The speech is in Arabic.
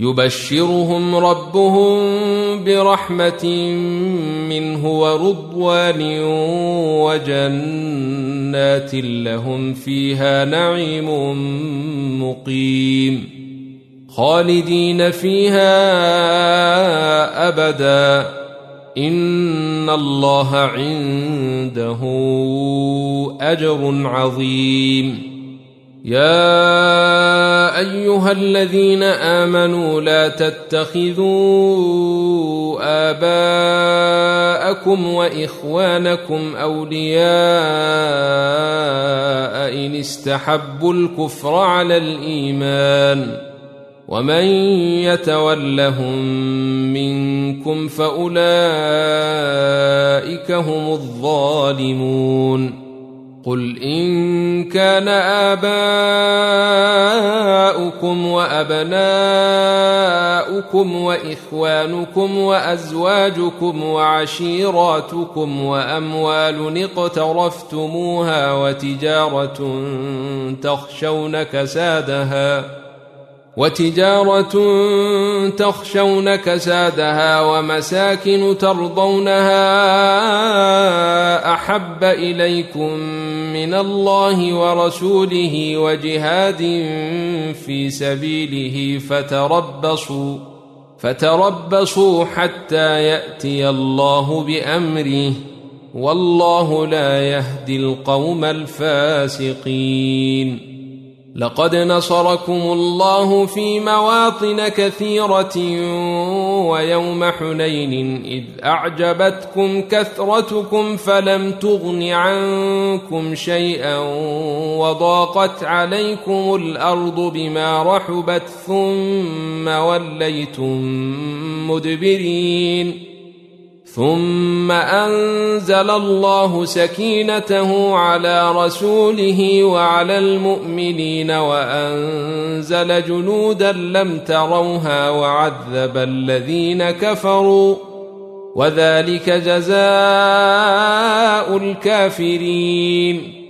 يبشرهم ربهم برحمة منه ورضوان وجنات لهم فيها نعيم مقيم خالدين فيها أبدا إن الله عنده أجر عظيم. يا أيها الذين آمنوا لا تتخذوا آباءكم وإخوانكم أولياء إن استحبوا الكفر على الإيمان ومن يتولهم منكم فأولئك هم الظالمون. قل إن كان آباؤكم وأبناؤكم وإخوانكم وأزواجكم وعشيراتكم وأموال اقترفتموها وتجارة تخشون كسادها ومساكن ترضونها أحب إليكم من الله ورسوله وجهاد في سبيله فتربصوا حتى يأتي الله بأمره والله لا يهدي القوم الفاسقين. لقد نصركم الله في مواطن كثيرة ويوم حنين إذ أعجبتكم كثرتكم فلم تغن عنكم شيئا وضاقت عليكم الأرض بما رحبت ثم وليتم مدبرين. ثم أنزل الله سكينته على رسوله وعلى المؤمنين وأنزل جنودا لم تروها وعذب الذين كفروا وذلك جزاء الكافرين.